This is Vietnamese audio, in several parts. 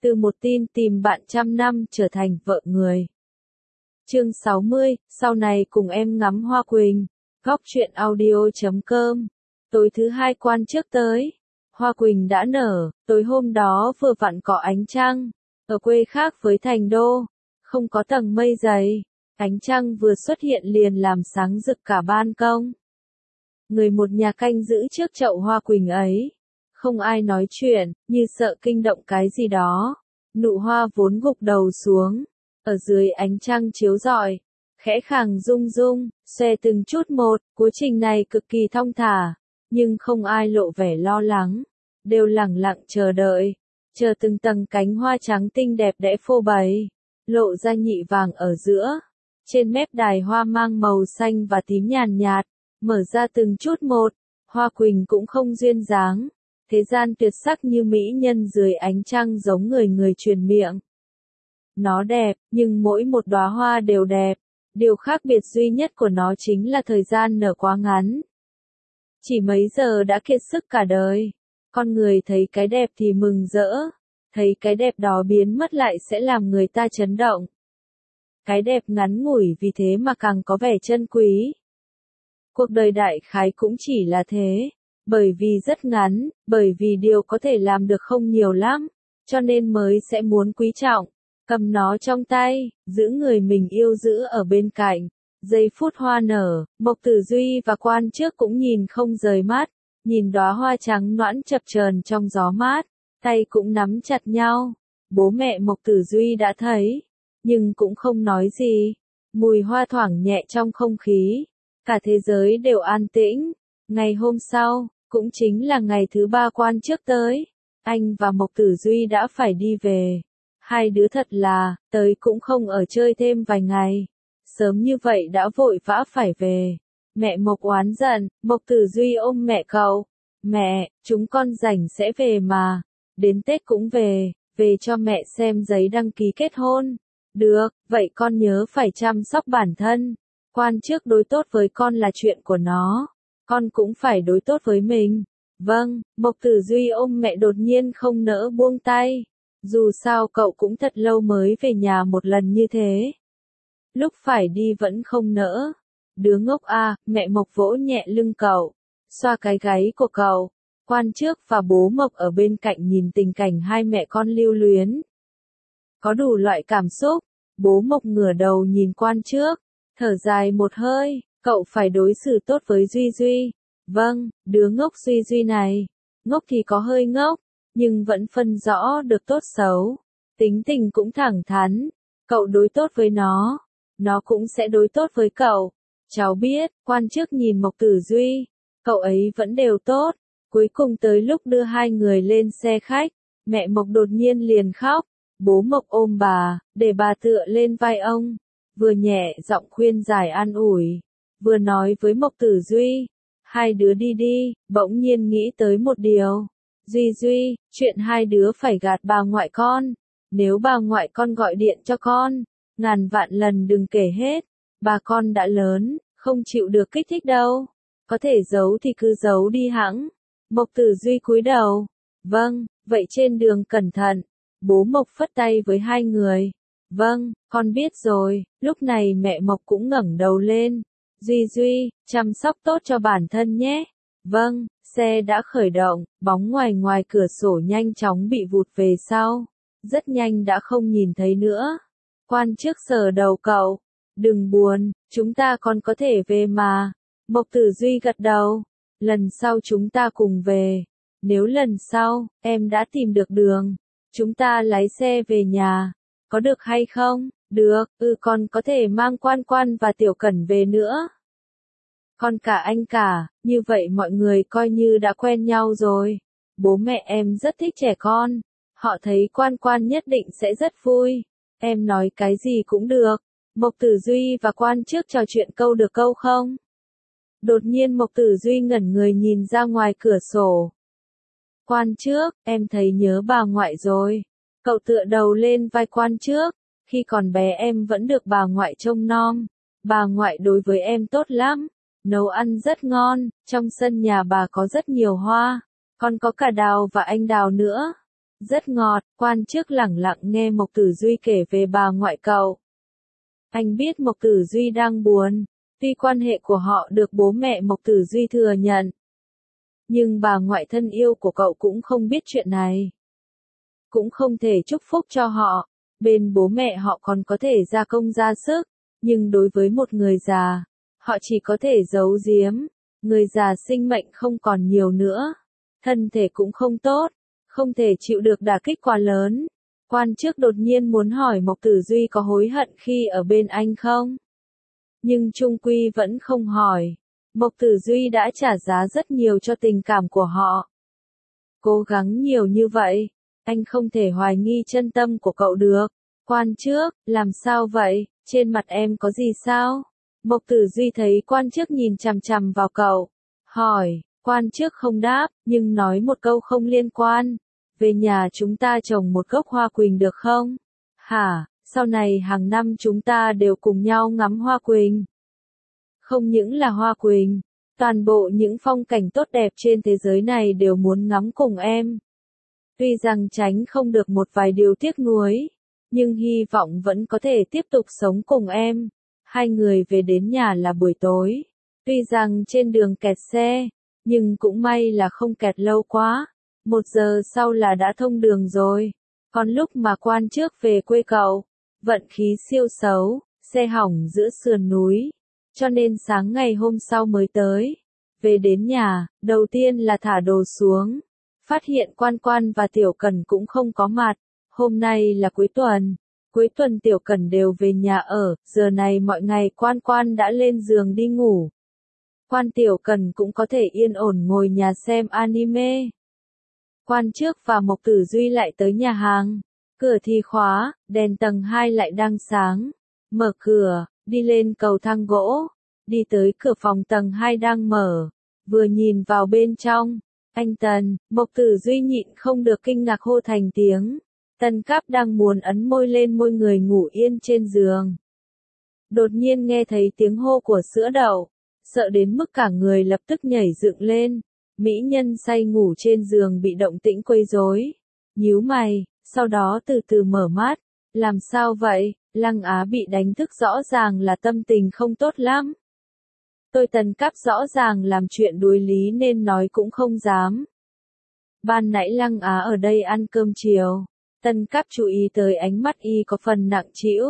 Từ một tin tìm bạn trăm năm trở thành vợ người. Chương 60, sau này cùng em ngắm hoa quỳnh. Góc truyện audio.com. Tối thứ hai quan trước tới. Hoa quỳnh đã nở, tối hôm đó vừa vặn có ánh trăng. Ở quê khác với thành đô, không có tầng mây dày. Ánh trăng vừa xuất hiện liền làm sáng rực cả ban công. Người một nhà canh giữ trước chậu hoa quỳnh ấy. Không ai nói chuyện, như sợ kinh động cái gì đó. Nụ hoa vốn gục đầu xuống, ở dưới ánh trăng chiếu rọi, khẽ khàng rung rung, xòe từng chút một. Quá trình này cực kỳ thong thả, nhưng không ai lộ vẻ lo lắng, đều lẳng lặng chờ đợi, chờ từng tầng cánh hoa trắng tinh đẹp đẽ phô bày, lộ ra nhị vàng ở giữa. Trên mép đài hoa mang màu xanh và tím nhàn nhạt, mở ra từng chút một. Hoa quỳnh cũng không duyên dáng, thế gian tuyệt sắc như mỹ nhân dưới ánh trăng giống người người truyền miệng. Nó đẹp, nhưng mỗi một đóa hoa đều đẹp. Điều khác biệt duy nhất của nó chính là thời gian nở quá ngắn. Chỉ mấy giờ đã kiệt sức cả đời. Con người thấy cái đẹp thì mừng rỡ, thấy cái đẹp đó biến mất lại sẽ làm người ta chấn động. Cái đẹp ngắn ngủi vì thế mà càng có vẻ trân quý. Cuộc đời đại khái cũng chỉ là thế. Bởi vì rất ngắn, bởi vì điều có thể làm được không nhiều lắm, cho nên mới sẽ muốn quý trọng, cầm nó trong tay, giữ người mình yêu giữ ở bên cạnh. Giây phút hoa nở, Mộc Tử Duy và quan trước cũng nhìn không rời mắt, nhìn đóa hoa trắng nõn chập chờn trong gió mát, tay cũng nắm chặt nhau. Bố mẹ Mộc Tử Duy đã thấy, nhưng cũng không nói gì. Mùi hoa thoảng nhẹ trong không khí, cả thế giới đều an tĩnh. Ngày hôm sau, cũng chính là ngày thứ ba quan trước tới, anh và Mộc Tử Duy đã phải đi về. Hai đứa thật là, tới cũng không ở chơi thêm vài ngày. Sớm như vậy đã vội vã phải về. Mẹ Mộc oán giận, Mộc Tử Duy ôm mẹ cậu. Mẹ, chúng con rảnh sẽ về mà. Đến Tết cũng về cho mẹ xem giấy đăng ký kết hôn. Được, vậy con nhớ phải chăm sóc bản thân. Quan trước đối tốt với con là chuyện của nó. Con cũng phải đối tốt với mình. Vâng, Mộc Tử Duy ôm mẹ đột nhiên không nỡ buông tay. Dù sao cậu cũng thật lâu mới về nhà một lần như thế. Lúc phải đi vẫn không nỡ. Đứa ngốc à, mẹ Mộc vỗ nhẹ lưng cậu, xoa cái gáy của cậu. Quan trước và bố Mộc ở bên cạnh nhìn tình cảnh hai mẹ con lưu luyến. Có đủ loại cảm xúc. Bố Mộc ngửa đầu nhìn quan trước, thở dài một hơi. Cậu phải đối xử tốt với Duy Duy. Vâng, đứa ngốc Duy Duy này. Ngốc thì có hơi ngốc, nhưng vẫn phân rõ được tốt xấu. Tính tình cũng thẳng thắn. Cậu đối tốt với nó cũng sẽ đối tốt với cậu. Cháu biết, quan trước nhìn Mộc Tử Duy. Cậu ấy vẫn đều tốt. Cuối cùng tới lúc đưa hai người lên xe khách, mẹ Mộc đột nhiên liền khóc. Bố Mộc ôm bà, để bà tựa lên vai ông. Vừa nhẹ giọng khuyên giải an ủi, vừa nói với Mộc Tử Duy, hai đứa đi đi. Bỗng nhiên nghĩ tới một điều. Duy Duy, chuyện hai đứa phải gạt bà ngoại con. Nếu bà ngoại con gọi điện cho con, ngàn vạn lần đừng kể hết. Bà con đã lớn, không chịu được kích thích đâu. Có thể giấu thì cứ giấu đi hẵng. Mộc Tử Duy cúi đầu. Vâng, vậy trên đường cẩn thận. Bố Mộc phất tay với hai người. Vâng, con biết rồi. Lúc này mẹ Mộc cũng ngẩng đầu lên. Duy Duy, chăm sóc tốt cho bản thân nhé. Vâng, xe đã khởi động, bóng ngoài cửa sổ nhanh chóng bị vụt về sau. Rất nhanh đã không nhìn thấy nữa. Quan trước sờ đầu cậu. Đừng buồn, chúng ta còn có thể về mà. Mộc Tử Duy gật đầu. Lần sau chúng ta cùng về. Nếu lần sau, em đã tìm được đường, chúng ta lái xe về nhà. Có được hay không? Được, con có thể mang Quan Quan và Tiểu Cẩn về nữa. Con cả anh cả, như vậy mọi người coi như đã quen nhau rồi. Bố mẹ em rất thích trẻ con. Họ thấy Quan Quan nhất định sẽ rất vui. Em nói cái gì cũng được. Mộc Tử Duy và quan trước trò chuyện câu được câu không? Đột nhiên Mộc Tử Duy ngẩn người nhìn ra ngoài cửa sổ. Quan trước, em thấy nhớ bà ngoại rồi. Cậu tựa đầu lên vai quan trước. Khi còn bé em vẫn được bà ngoại trông nom. Bà ngoại đối với em tốt lắm. Nấu ăn rất ngon, trong sân nhà bà có rất nhiều hoa. Còn có cả đào và anh đào nữa. Rất ngọt, quan chức lẳng lặng nghe Mộc Tử Duy kể về bà ngoại cậu. Anh biết Mộc Tử Duy đang buồn, tuy quan hệ của họ được bố mẹ Mộc Tử Duy thừa nhận. Nhưng bà ngoại thân yêu của cậu cũng không biết chuyện này. Cũng không thể chúc phúc cho họ, bên bố mẹ họ còn có thể ra công ra sức, nhưng đối với một người già, họ chỉ có thể giấu giếm. Người già sinh mệnh không còn nhiều nữa, thân thể cũng không tốt, không thể chịu được đả kích quá lớn. Quan chức đột nhiên muốn hỏi Mộc Tử Duy có hối hận khi ở bên anh không? Nhưng chung quy vẫn không hỏi. Mộc Tử Duy đã trả giá rất nhiều cho tình cảm của họ. Cố gắng nhiều như vậy, anh không thể hoài nghi chân tâm của cậu được. Quan chức, làm sao vậy, trên mặt em có gì sao? Mộc Tử Duy thấy quan chức nhìn chằm chằm vào cậu. Hỏi, quan chức không đáp, nhưng nói một câu không liên quan. Về nhà chúng ta trồng một gốc hoa quỳnh được không? Hả, sau này hàng năm chúng ta đều cùng nhau ngắm hoa quỳnh. Không những là hoa quỳnh, toàn bộ những phong cảnh tốt đẹp trên thế giới này đều muốn ngắm cùng em. Tuy rằng tránh không được một vài điều tiếc nuối, nhưng hy vọng vẫn có thể tiếp tục sống cùng em. Hai người về đến nhà là buổi tối. Tuy rằng trên đường kẹt xe, nhưng cũng may là không kẹt lâu quá. 1 giờ sau là đã thông đường rồi. Còn lúc mà quan chức về quê cậu, vận khí siêu xấu, xe hỏng giữa sườn núi. Cho nên sáng ngày hôm sau mới tới. Về đến nhà, đầu tiên là thả đồ xuống. Phát hiện Quan Quan và Tiểu Cần cũng không có mặt. Hôm nay là cuối tuần. Cuối tuần Tiểu Cần đều về nhà ở, giờ này mọi ngày Quan Quan đã lên giường đi ngủ. Tiểu Cần cũng có thể yên ổn ngồi nhà xem anime. Quan chức và Mộc Tử Duy lại tới nhà hàng. Cửa thì khóa, đèn tầng 2 lại đang sáng. Mở cửa, đi lên cầu thang gỗ. Đi tới cửa phòng tầng 2 đang mở. Vừa nhìn vào bên trong. Anh Tần, Mộc Tử Duy nhịn không được kinh ngạc hô thành tiếng. Tần Cáp đang muốn ấn môi lên môi người ngủ yên trên giường. Đột nhiên nghe thấy tiếng hô của Sữa Đậu. Sợ đến mức cả người lập tức nhảy dựng lên. Mỹ nhân say ngủ trên giường bị động tĩnh quấy rối. Nhíu mày, sau đó từ từ mở mắt. Làm sao vậy? Lăng Á bị đánh thức rõ ràng là tâm tình không tốt lắm. Tôi Tần Cáp rõ ràng làm chuyện đối lý nên nói cũng không dám. Ban nãy Lăng Á ở đây ăn cơm chiều. Tần Cáp chú ý tới ánh mắt y có phần nặng trĩu.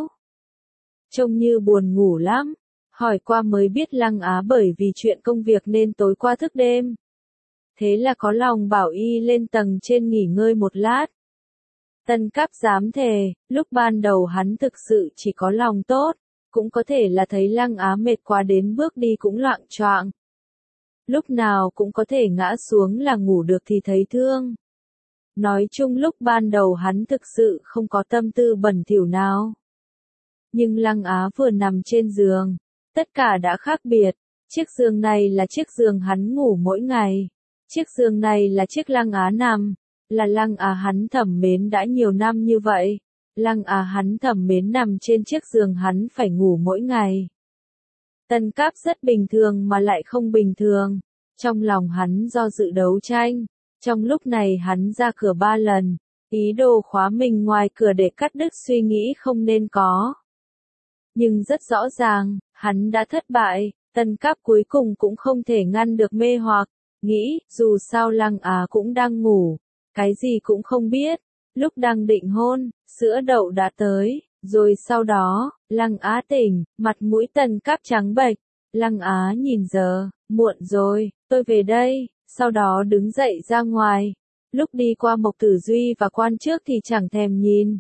Trông như buồn ngủ lắm. Hỏi qua mới biết Lăng Á bởi vì chuyện công việc nên tối qua thức đêm. Thế là có lòng bảo y lên tầng trên nghỉ ngơi một lát. Tần Cáp dám thề, lúc ban đầu hắn thực sự chỉ có lòng tốt, cũng có thể là thấy Lăng Á mệt quá đến bước đi cũng loạng choạng. Lúc nào cũng có thể ngã xuống là ngủ được thì thấy thương. Nói chung lúc ban đầu hắn thực sự không có tâm tư bẩn thỉu nào. Nhưng Lăng Á vừa nằm trên giường, tất cả đã khác biệt. Chiếc giường này là chiếc giường hắn ngủ mỗi ngày. Chiếc giường này là chiếc Lăng Á nằm. Là Lăng Á hắn thầm mến đã nhiều năm như vậy. Lăng Á hắn thầm mến nằm trên chiếc giường hắn phải ngủ mỗi ngày. Tần Cáp rất bình thường mà lại không bình thường. Trong lòng hắn do dự đấu tranh. Trong lúc này hắn ra cửa 3 lần. Ý đồ khóa mình ngoài cửa để cắt đứt suy nghĩ không nên có. Nhưng rất rõ ràng, hắn đã thất bại. Tần Cáp cuối cùng cũng không thể ngăn được mê hoặc. Nghĩ, dù sao Lăng Á cũng đang ngủ. Cái gì cũng không biết. Lúc đang định hôn, Sữa Đậu đã tới. Rồi sau đó, Lăng Á tỉnh, mặt mũi Tần Cáp trắng bệch. Lăng Á nhìn giờ, muộn rồi, tôi về đây. Sau đó đứng dậy ra ngoài. Lúc đi qua Mộc Tử Duy và quan trước thì chẳng thèm nhìn.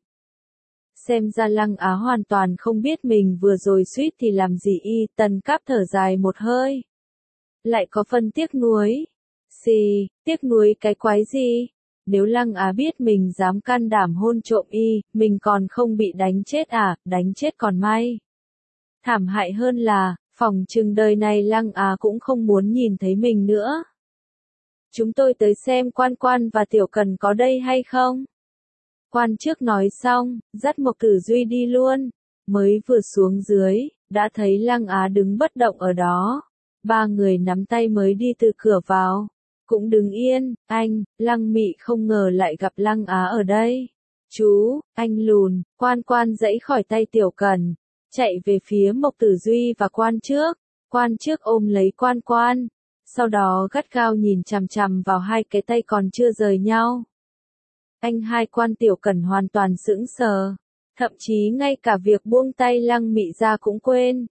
Xem ra Lăng Á hoàn toàn không biết mình vừa rồi suýt thì làm gì y. Tần Cáp thở dài một hơi. Lại có phần tiếc nuối. Xì, tiếc nuối cái quái gì? Nếu Lăng Á biết mình dám can đảm hôn trộm y, mình còn không bị đánh chết à, đánh chết còn may. Thảm hại hơn là, phỏng chừng đời này Lăng Á cũng không muốn nhìn thấy mình nữa. Chúng tôi tới xem Quan Quan và Tiểu Cần có đây hay không? Quan trước nói xong, dắt Mộc Tử Duy đi luôn. Mới vừa xuống dưới, đã thấy Lăng Á đứng bất động ở đó. 3 người nắm tay mới đi từ cửa vào. cũng đứng yên, anh, Lăng Mị không ngờ lại gặp Lăng Á ở đây. Chú, anh lùn, Quan Quan giãy khỏi tay Tiểu Cần, chạy về phía Mộc Tử Duy và Quan trước ôm lấy Quan Quan, sau đó gắt gao nhìn chằm chằm vào hai cái tay còn chưa rời nhau. Anh hai Quan Tiểu Cần hoàn toàn sững sờ, thậm chí ngay cả việc buông tay Lăng Mị ra cũng quên.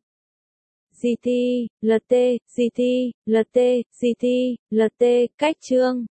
GT, LT, GT, LT, GT, LT, cách chương.